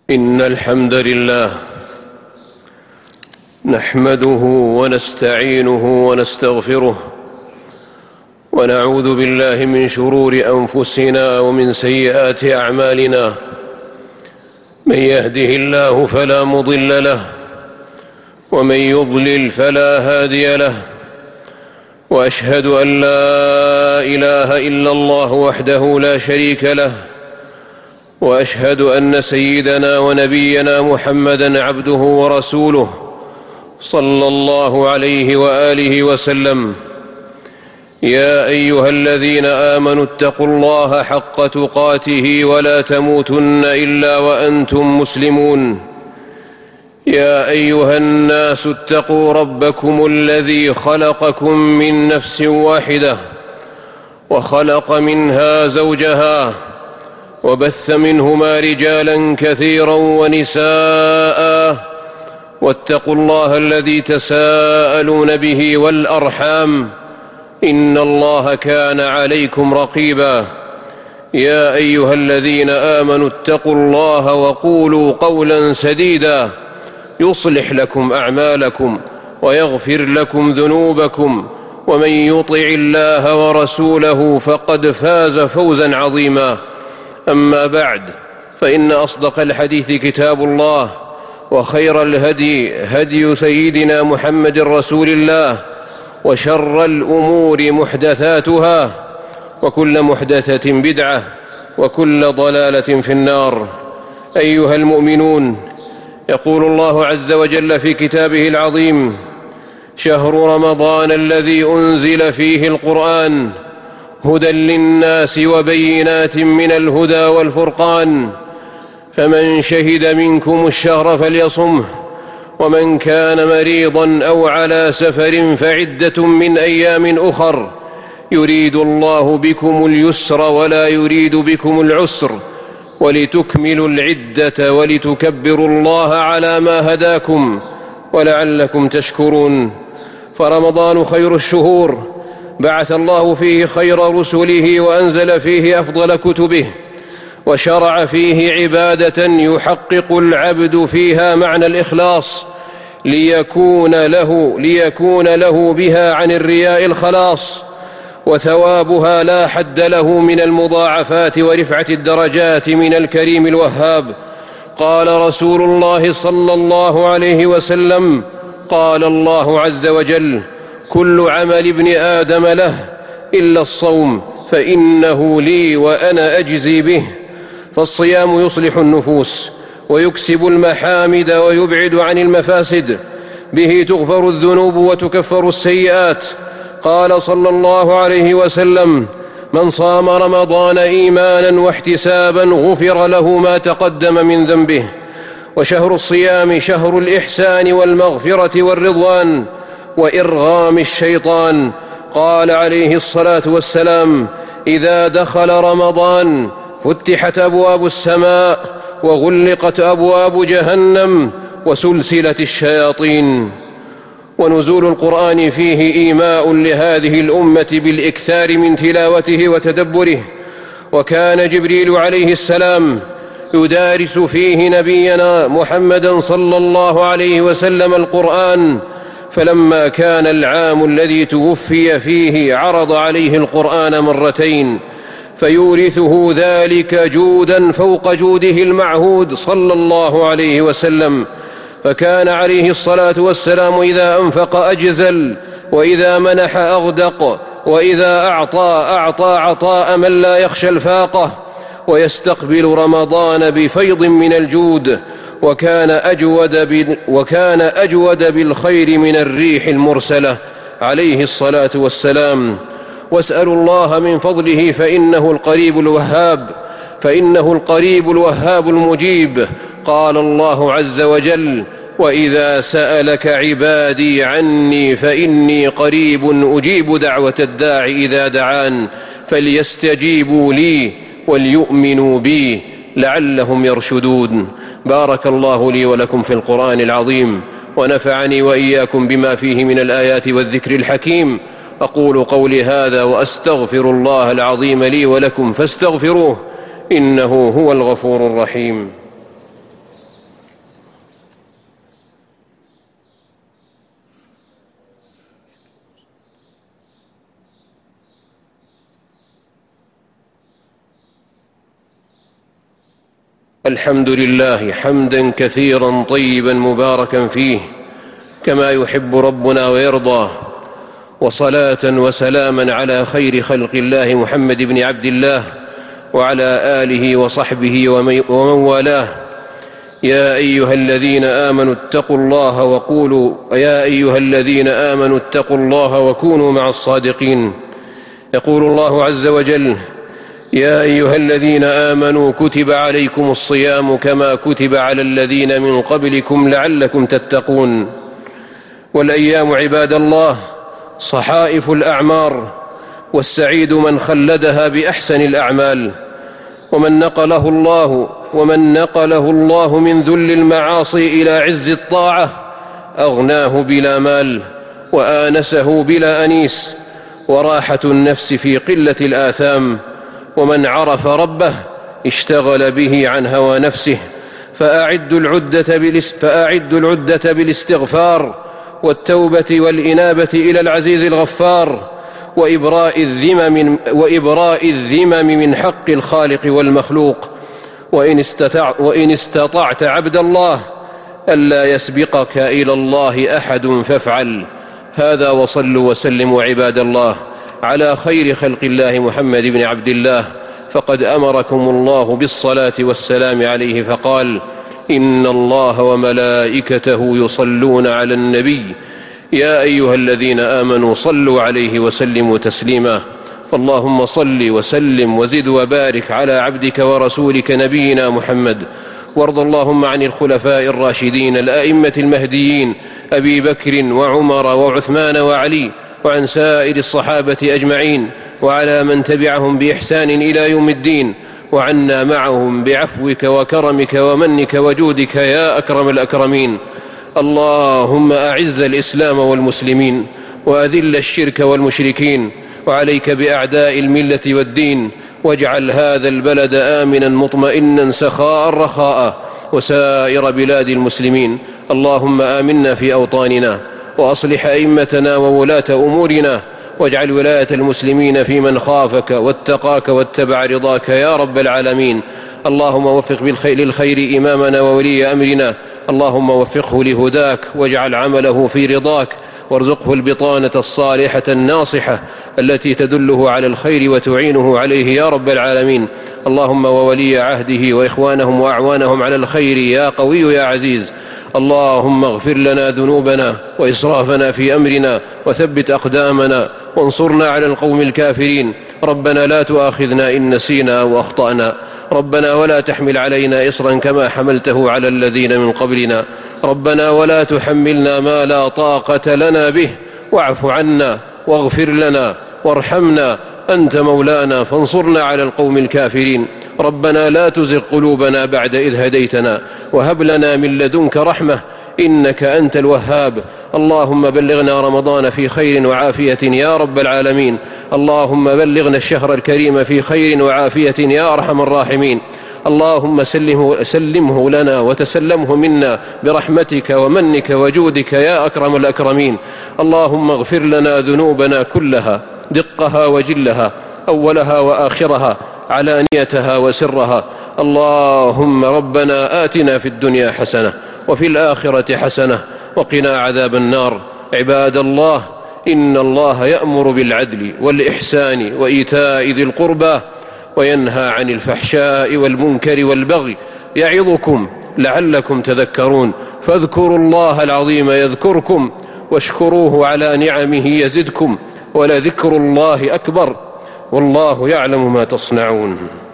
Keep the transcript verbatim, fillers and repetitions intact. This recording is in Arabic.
إن الحمد لله نحمده ونستعينه ونستغفره ونعوذ بالله من شرور أنفسنا ومن سيئات أعمالنا. من يهده الله فلا مضل له ومن يضلل فلا هادي له، وأشهد أن لا إله إلا الله وحده لا شريك له، وأشهد أن سيدنا ونبينا محمدًا عبده ورسوله صلى الله عليه وآله وسلم. يا أيها الذين آمنوا اتقوا الله حق تقاته ولا تموتن إلا وأنتم مسلمون. يا أيها الناس اتقوا ربكم الذي خلقكم من نفس واحدة وخلق منها زوجها وبث منهما رجالا كثيرا ونساء، واتقوا الله الذي تساءلون به والأرحام إن الله كان عليكم رقيبا. يا أيها الذين آمنوا اتقوا الله وقولوا قولا سديدا يصلح لكم أعمالكم ويغفر لكم ذنوبكم، ومن يطع الله ورسوله فقد فاز فوزا عظيما. أما بعد، فإن أصدق الحديث كتاب الله، وخير الهدي هدي سيدنا محمد رسول الله، وشر الأمور محدثاتها، وكل محدثة بدعة، وكل ضلالة في النار. أيها المؤمنون، يقول الله عز وجل في كتابه العظيم: شهر رمضان الذي أنزل فيه القرآن هدى للناس وبينات من الهدى والفرقان، فمن شهد منكم الشهر فليصمه، ومن كان مريضا أو على سفر فعدة من أيام أخر، يريد الله بكم اليسر ولا يريد بكم العسر، ولتكملوا العدة ولتكبروا الله على ما هداكم ولعلكم تشكرون. فرمضان خير الشهور، بعث الله فيه خير رسله وأنزل فيه أفضل كتبه، وشرع فيه عبادة يحقق العبد فيها معنى الإخلاص ليكون له, ليكون له بها عن الرياء الخلاص، وثوابها لا حد له من المضاعفات ورفعة الدرجات من الكريم الوهاب. قال رسول الله صلى الله عليه وسلم: قال الله عز وجل: كل عمل ابن آدم له إلا الصوم فإنه لي وأنا أجزي به. فالصيام يصلح النفوس ويكسب المحامد ويبعد عن المفاسد، به تغفر الذنوب وتكفر السيئات. قال صلى الله عليه وسلم: من صام رمضان إيمانا واحتسابا غفر له ما تقدم من ذنبه. وشهر الصيام شهر الإحسان والمغفرة والرضوان وإرغام الشيطان. قال عليه الصلاة والسلام: إذا دخل رمضان فتحت أبواب السماء وغلقت أبواب جهنم وسلسلت الشياطين. ونزول القرآن فيه إيماء لهذه الأمة بالإكثار من تلاوته وتدبره، وكان جبريل عليه السلام يدارس فيه نبينا محمدا صلى الله عليه وسلم القرآن، فلما كان العام الذي توفي فيه عرض عليه القرآن مرتين، فيورثه ذلك جودا فوق جوده المعهود صلى الله عليه وسلم. فكان عليه الصلاة والسلام إذا أنفق أجزل، وإذا منح أغدق، وإذا أعطى أعطى عطاء من لا يخشى الفاقة، ويستقبل رمضان بفيض من الجود، وكان أجود, وكان أجود بالخير من الريح المرسلة عليه الصلاة والسلام. واسألوا الله من فضله فإنه القريب الوهاب فإنه القريب الوهاب المجيب. قال الله عز وجل: وإذا سألك عبادي عني فإني قريب أجيب دعوة الداع إذا دعان، فليستجيبوا لي وليؤمنوا بي لعلهم يرشدون. بارك الله لي ولكم في القرآن العظيم، ونفعني وإياكم بما فيه من الآيات والذكر الحكيم. أقول قولي هذا وأستغفر الله العظيم لي ولكم فاستغفروه إنه هو الغفور الرحيم. الحمد لله حمدا كثيرا طيبا مباركا فيه كما يحب ربنا ويرضى، وصلاة وسلاما على خير خلق الله محمد بن عبد الله وعلى آله وصحبه ومن والاه. يا أيها الذين آمنوا اتقوا الله وقولوا يا أيها الذين آمنوا اتقوا الله وكونوا مع الصادقين. يقول الله عز وجل: يا أيها الذين آمنوا كتب عليكم الصيام كما كتب على الذين من قبلكم لعلكم تتقون. والأيام عباد الله صحائف الأعمار، والسعيد من خلدها بأحسن الأعمال، ومن نقله الله ومن نقله الله من ذل المعاصي إلى عز الطاعة أغناه بلا مال، وآنسه بلا أنيس، وراحة النفس في قلة الآثام. ومن عرف ربه اشتغل به عن هوى نفسه. فأعدوا العدة, فأعدوا العدة بالاستغفار والتوبة والإنابة إلى العزيز الغفار، وإبراء الذمم, وإبراء الذمم من حق الخالق والمخلوق. وإن, استطع وإن استطعت عبد الله ألا يسبقك إلى الله أحد فافعل. هذا، وصلوا وسلموا عباد الله على خير خلق الله محمد بن عبد الله، فقد أمركم الله بالصلاة والسلام عليه فقال: إن الله وملائكته يصلون على النبي يا أيها الذين آمنوا صلوا عليه وسلموا تسليما. فاللهم صل وسلم وزد وبارك على عبدك ورسولك نبينا محمد. وارض اللهم عن الخلفاء الراشدين الأئمة المهديين أبي بكر وعمر وعثمان وعلي، وعن سائر الصحابة أجمعين، وعلى من تبعهم بإحسان إلى يوم الدين، وعنا معهم بعفوك وكرمك ومنك وجودك يا أكرم الأكرمين. اللهم أعز الإسلام والمسلمين، وأذل الشرك والمشركين، وعليك بأعداء الملة والدين، واجعل هذا البلد آمنا مطمئنا سخاء رخاء، وسائر بلاد المسلمين. اللهم آمنا في أوطاننا، وأصلح أئمتنا وولاة أمورنا، واجعل ولاية المسلمين في من خافك واتقاك واتبع رضاك يا رب العالمين. اللهم وفق بالخير للخير إمامنا وولي أمرنا، اللهم وفقه لهداك، واجعل عمله في رضاك، وارزقه البطانة الصالحة الناصحة التي تدله على الخير وتعينه عليه يا رب العالمين. اللهم وولي عهده وإخوانهم وأعوانهم على الخير يا قوي يا عزيز. اللهم اغفر لنا ذنوبنا وإسرافنا في أمرنا، وثبت أقدامنا، وانصرنا على القوم الكافرين. ربنا لا تؤاخذنا إن نسينا أو أخطأنا، ربنا ولا تحمل علينا إصرا كما حملته على الذين من قبلنا، ربنا ولا تحملنا ما لا طاقة لنا به، واعف عنا واغفر لنا وارحمنا، أنت مولانا فانصرنا على القوم الكافرين. ربنا لا تزغ قلوبنا بعد إذ هديتنا، وهب لنا من لدنك رحمة إنك أنت الوهاب. اللهم بلغنا رمضان في خير وعافية يا رب العالمين. اللهم بلغنا الشهر الكريم في خير وعافية يا أرحم الراحمين. اللهم سلمه, سلمه لنا وتسلمه منا برحمتك ومنك وجودك يا أكرم الأكرمين. اللهم اغفر لنا ذنوبنا كلها، دقها وجلها، أولها وآخرها، علانيتها وسرها. اللهم ربنا آتنا في الدنيا حسنة وفي الآخرة حسنة وقنا عذاب النار. عباد الله، إن الله يأمر بالعدل والإحسان وإيتاء ذي القربى، وينهى عن الفحشاء والمنكر والبغي، يعظكم لعلكم تذكرون. فاذكروا الله العظيم يذكركم، واشكروه على نعمه يزدكم، ولذكر الله أكبر، والله يعلم ما تصنعون.